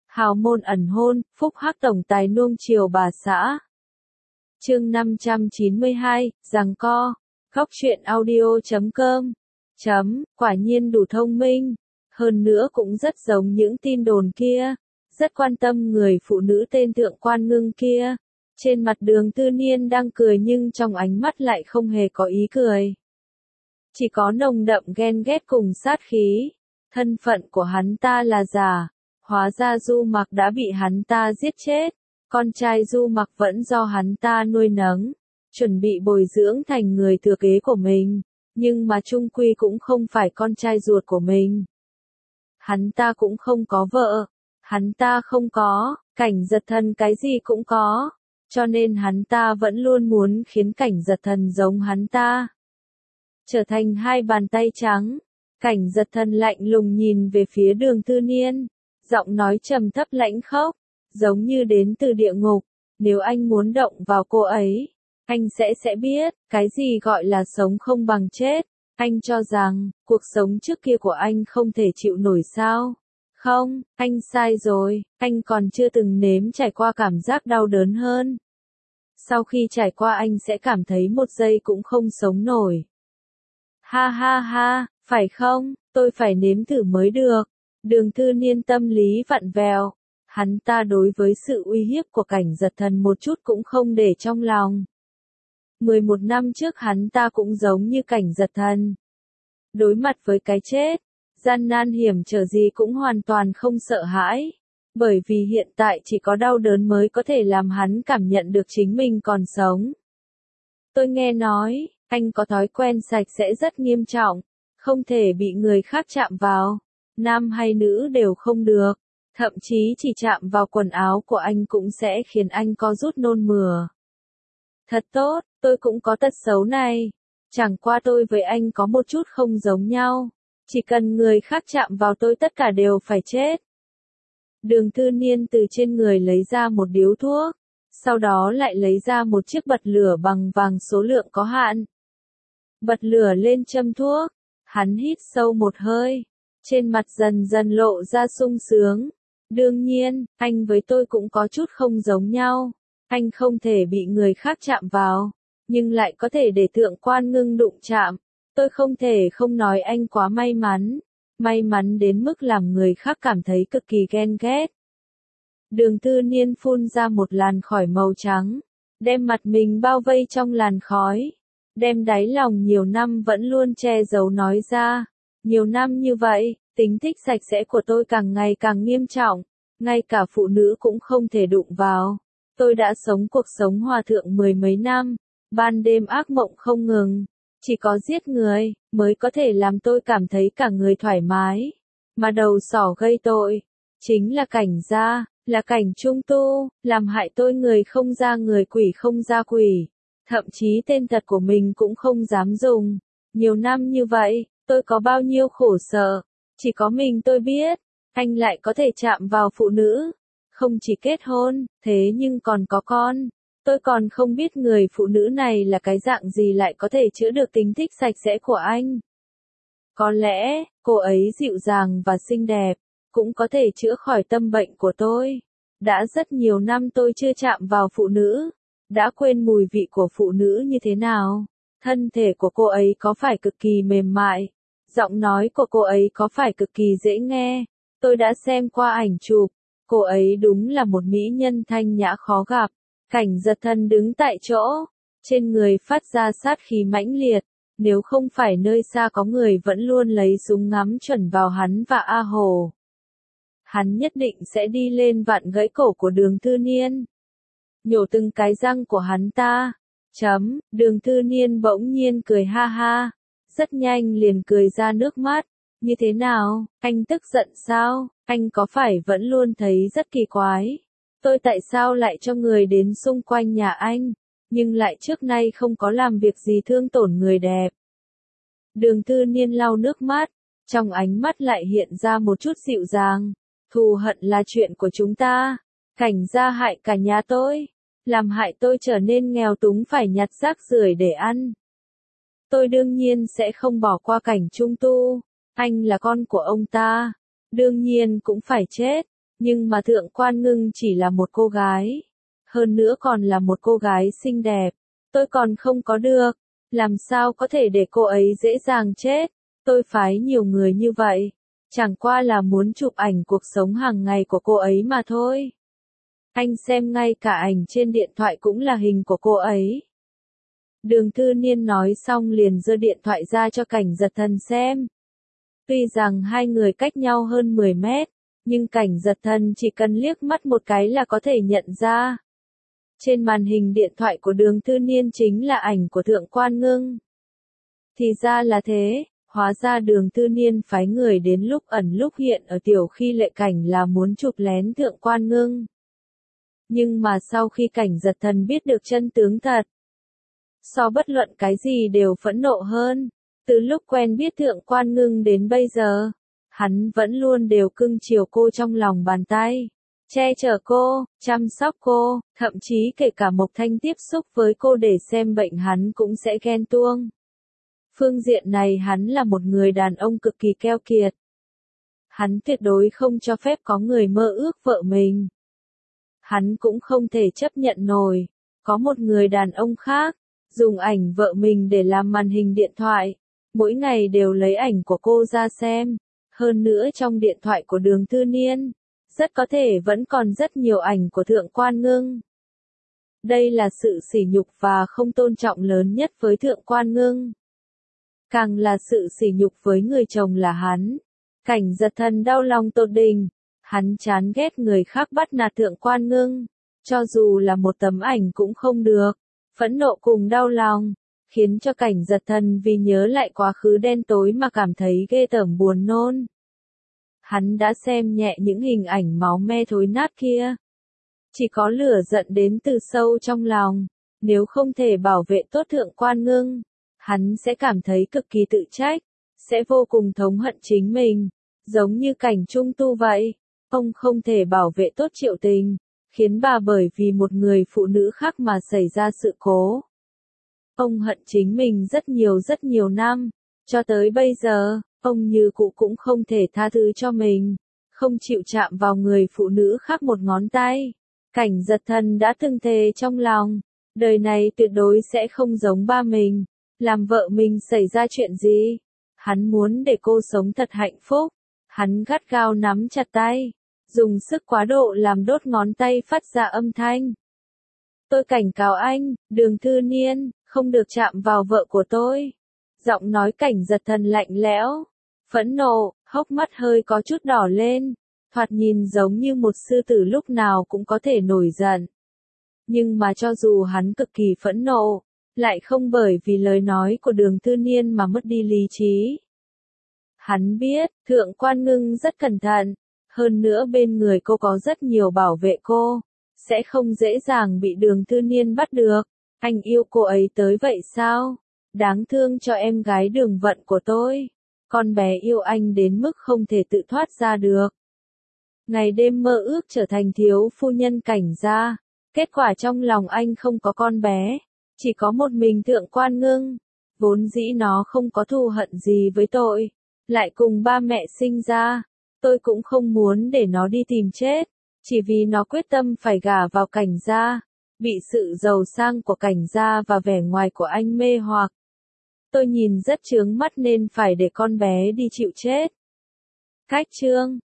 Hào môn ẩn hôn, phúc hắc tổng tài nuông chiều bà xã. Chương 592, giằng co. Góc truyện audio.com. Quả nhiên đủ thông minh. Hơn nữa cũng rất giống những tin đồn kia. Rất quan tâm người phụ nữ tên Thượng Quan Ngưng kia. Trên mặt Đường Tư Niên đang cười nhưng trong ánh mắt lại không hề có ý cười. Chỉ có nồng đậm ghen ghét cùng sát khí. Thân phận của hắn ta là giả. Hóa ra Du Mặc đã bị hắn ta giết chết. Con trai Du Mặc vẫn do hắn ta nuôi nấng. Chuẩn bị bồi dưỡng thành người thừa kế của mình. Nhưng mà chung quy cũng không phải con trai ruột của mình. Hắn ta cũng không có vợ. Hắn ta không có, Cảnh Giật Thần cái gì cũng có. Cho nên hắn ta vẫn luôn muốn khiến Cảnh Giật Thần giống hắn ta. Trở thành hai bàn tay trắng. Cảnh Giật Thần lạnh lùng nhìn về phía Đường Tư Niên. Giọng nói trầm thấp lãnh khốc. Giống như đến từ địa ngục. Nếu anh muốn động vào cô ấy, anh sẽ biết, cái gì gọi là sống không bằng chết. Anh cho rằng, cuộc sống trước kia của anh không thể chịu nổi sao? Không, anh sai rồi, anh còn chưa từng nếm trải qua cảm giác đau đớn hơn. Sau khi trải qua anh sẽ cảm thấy một giây cũng không sống nổi. Ha ha ha, phải không, tôi phải nếm thử mới được. Đường Tư Niên tâm lý vặn vẹo. Hắn ta đối với sự uy hiếp của Cảnh Giật Thần một chút cũng không để trong lòng. 11 năm trước hắn ta cũng giống như Cảnh Giật Thần. Đối mặt với cái chết, gian nan hiểm trở gì cũng hoàn toàn không sợ hãi. Bởi vì hiện tại chỉ có đau đớn mới có thể làm hắn cảm nhận được chính mình còn sống. Tôi nghe nói, anh có thói quen sạch sẽ rất nghiêm trọng, không thể bị người khác chạm vào, nam hay nữ đều không được. Thậm chí chỉ chạm vào quần áo của anh cũng sẽ khiến anh co rút nôn mửa. Thật tốt, tôi cũng có tật xấu này. Chẳng qua tôi với anh có một chút không giống nhau. Chỉ cần người khác chạm vào tôi tất cả đều phải chết. Đường Tư Niên từ trên người lấy ra một điếu thuốc. Sau đó lại lấy ra một chiếc bật lửa bằng vàng số lượng có hạn. Bật lửa lên châm thuốc. Hắn hít sâu một hơi. Trên mặt dần dần lộ ra sung sướng. Đương nhiên, anh với tôi cũng có chút không giống nhau. Anh không thể bị người khác chạm vào, nhưng lại có thể để Thượng Quan Ngưng đụng chạm. Tôi không thể không nói anh quá may mắn. May mắn đến mức làm người khác cảm thấy cực kỳ ghen ghét. Đường Tư Niên phun ra một làn khói màu trắng. Đem mặt mình bao vây trong làn khói. Đem đáy lòng nhiều năm vẫn luôn che giấu nói ra. Nhiều năm như vậy, tính thích sạch sẽ của tôi càng ngày càng nghiêm trọng. Ngay cả phụ nữ cũng không thể đụng vào. Tôi đã sống cuộc sống hòa thượng mười mấy năm. Ban đêm ác mộng không ngừng. Chỉ có giết người, mới có thể làm tôi cảm thấy cả người thoải mái. Mà đầu sỏ gây tội, chính là Cảnh gia, là Cảnh Trung Tu, làm hại tôi người không ra người quỷ không ra quỷ. Thậm chí tên thật của mình cũng không dám dùng. Nhiều năm như vậy, tôi có bao nhiêu khổ sở. Chỉ có mình tôi biết, anh lại có thể chạm vào phụ nữ. Không chỉ kết hôn, thế nhưng còn có con. Tôi còn không biết người phụ nữ này là cái dạng gì lại có thể chữa được tính thích sạch sẽ của anh. Có lẽ, cô ấy dịu dàng và xinh đẹp, cũng có thể chữa khỏi tâm bệnh của tôi. Đã rất nhiều năm tôi chưa chạm vào phụ nữ, đã quên mùi vị của phụ nữ như thế nào. Thân thể của cô ấy có phải cực kỳ mềm mại, giọng nói của cô ấy có phải cực kỳ dễ nghe. Tôi đã xem qua ảnh chụp, cô ấy đúng là một mỹ nhân thanh nhã khó gặp. Cảnh Giật Thần đứng tại chỗ, trên người phát ra sát khí mãnh liệt. Nếu không phải nơi xa có người vẫn luôn lấy súng ngắm chuẩn vào hắn và A Hồ, hắn nhất định sẽ đi lên vặn gãy cổ của Đường Tư Niên, nhổ từng cái răng của hắn ta. Đường Tư Niên bỗng nhiên cười ha ha, rất nhanh liền cười ra nước mắt. Như thế nào, anh tức giận sao? Anh có phải vẫn luôn thấy rất kỳ quái? Tôi tại sao lại cho người đến xung quanh nhà anh, nhưng lại trước nay không có làm việc gì thương tổn người đẹp? Đường Tư Niên lau nước mắt, trong ánh mắt lại hiện ra một chút dịu dàng. Thù hận là chuyện của chúng ta. Cảnh gia hại cả nhà tôi, làm hại tôi trở nên nghèo túng phải nhặt rác rưởi để ăn. Tôi đương nhiên sẽ không bỏ qua Cảnh Trung Tu. Anh là con của ông ta, đương nhiên cũng phải chết. Nhưng mà Thượng Quan Ngưng chỉ là một cô gái. Hơn nữa còn là một cô gái xinh đẹp. Tôi còn không có được. Làm sao có thể để cô ấy dễ dàng chết. Tôi phái nhiều người như vậy. Chẳng qua là muốn chụp ảnh cuộc sống hàng ngày của cô ấy mà thôi. Anh xem ngay cả ảnh trên điện thoại cũng là hình của cô ấy. Đường Thư Niên nói xong liền giơ điện thoại ra cho Cảnh Giật Thần xem. Tuy rằng hai người cách nhau hơn 10 mét, nhưng Cảnh Giật Thần chỉ cần liếc mắt một cái là có thể nhận ra. Trên màn hình điện thoại của Đường Thư Niên chính là ảnh của Thượng Quan Ngưng. Thì ra là thế, hóa ra Đường Thư Niên phái người đến lúc ẩn lúc hiện ở Tiểu Khi Lệ Cảnh là muốn chụp lén Thượng Quan Ngưng. Nhưng mà sau khi Cảnh Giật Thần biết được chân tướng thật, so bất luận cái gì đều phẫn nộ hơn. Từ lúc quen biết Thượng Quan Ngưng đến bây giờ, hắn vẫn luôn đều cưng chiều cô trong lòng bàn tay, che chở cô, chăm sóc cô, thậm chí kể cả Mộc Thanh tiếp xúc với cô để xem bệnh hắn cũng sẽ ghen tuông. Phương diện này hắn là một người đàn ông cực kỳ keo kiệt. Hắn tuyệt đối không cho phép có người mơ ước vợ mình. Hắn cũng không thể chấp nhận nổi, có một người đàn ông khác, dùng ảnh vợ mình để làm màn hình điện thoại, mỗi ngày đều lấy ảnh của cô ra xem, hơn nữa trong điện thoại của Đường Thư Niên, rất có thể vẫn còn rất nhiều ảnh của Thượng Quan Ngưng. Đây là sự sỉ nhục và không tôn trọng lớn nhất với Thượng Quan Ngưng. Càng là sự sỉ nhục với người chồng là hắn. Cảnh Giật Thần đau lòng tột đỉnh, hắn chán ghét người khác bắt nạt Thượng Quan Ngưng, cho dù là một tấm ảnh cũng không được. Phẫn nộ cùng đau lòng, khiến cho Cảnh Giật Thần vì nhớ lại quá khứ đen tối mà cảm thấy ghê tởm buồn nôn. Hắn đã xem nhẹ những hình ảnh máu me thối nát kia. Chỉ có lửa giận đến từ sâu trong lòng, nếu không thể bảo vệ tốt Thượng Quan Ngưng, hắn sẽ cảm thấy cực kỳ tự trách, sẽ vô cùng thống hận chính mình, giống như Cảnh Trung Tu vậy. Ông không thể bảo vệ tốt Triệu Tình, khiến bà bởi vì một người phụ nữ khác mà xảy ra sự cố. Ông hận chính mình rất nhiều năm, cho tới bây giờ, ông như cũ cũng không thể tha thứ cho mình, không chịu chạm vào người phụ nữ khác một ngón tay. Cảnh Giật Thần đã từng thề trong lòng, đời này tuyệt đối sẽ không giống ba mình, làm vợ mình xảy ra chuyện gì. Hắn muốn để cô sống thật hạnh phúc, hắn gắt gao nắm chặt tay, dùng sức quá độ làm đốt ngón tay phát ra âm thanh. Tôi cảnh cáo anh, Đường Thư Niên, không được chạm vào vợ của tôi. Giọng nói Cảnh Giật Thần lạnh lẽo, phẫn nộ, hốc mắt hơi có chút đỏ lên, thoạt nhìn giống như một sư tử lúc nào cũng có thể nổi giận. Nhưng mà cho dù hắn cực kỳ phẫn nộ, lại không bởi vì lời nói của Đường Thư Niên mà mất đi lý trí. Hắn biết, Thượng Quan Ngưng rất cẩn thận, hơn nữa bên người cô có rất nhiều bảo vệ cô, sẽ không dễ dàng bị Đường Thư Niên bắt được. Anh yêu cô ấy tới vậy sao? Đáng thương cho em gái Đường Vận của tôi. Con bé yêu anh đến mức không thể tự thoát ra được. Ngày đêm mơ ước trở thành thiếu phu nhân Cảnh gia. Kết quả trong lòng anh không có con bé, chỉ có một mình Thượng Quan Ngưng. Vốn dĩ nó không có thù hận gì với tôi, lại cùng ba mẹ sinh ra. Tôi cũng không muốn để nó đi tìm chết, chỉ vì nó quyết tâm phải gả vào Cảnh gia. Bị sự giàu sang của Cảnh gia và vẻ ngoài của anh mê hoặc. Tôi nhìn rất chướng mắt nên phải để con bé đi chịu chết. Cách chương